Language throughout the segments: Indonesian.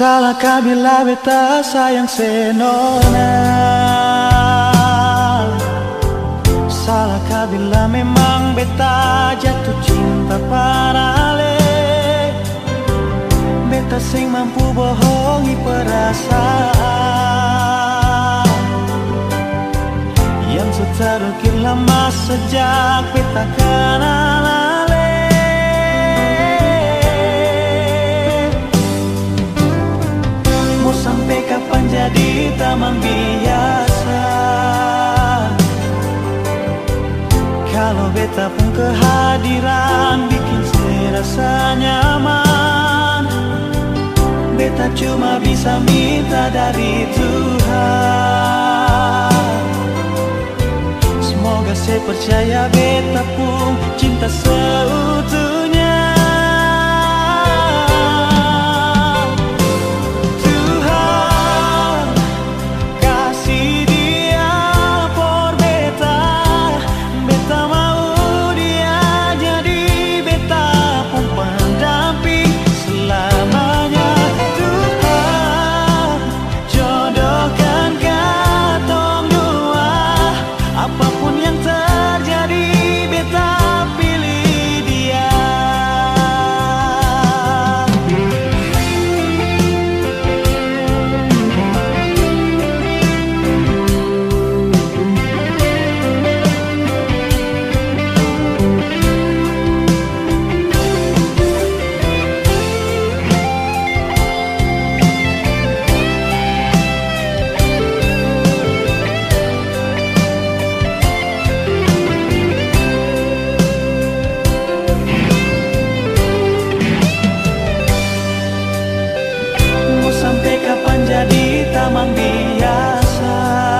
Salahkah bila beta sayang senona? Salahkah bila memang beta jatuh cinta parale? Beta sing mampu bohongi perasaan yang seterukir lama sejak beta kenal ale. Mau sampai kapan jadi tamang biasa? Kalau beta pun kehadiran bikin serasa nyaman, beta cuma bisa minta dari Tuhan. Semoga saya percaya beta pun cinta seutuhnya. Tuhan kasih dia por beta, beta mau dia jadi beta pun pendamping selamanya. Tuhan jodohkan katong dua, apapun yang terjadi beta pilih dia. Mau sampai kapan jadi tamang biasa?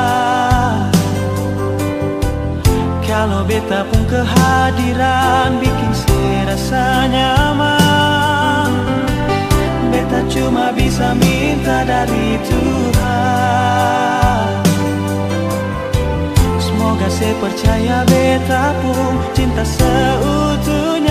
Kalau beta pun kehadiran bikin serasa nyaman, beta cuma bisa minta dari Tuhan. Semoga saya percaya beta pun cinta seutuhnya.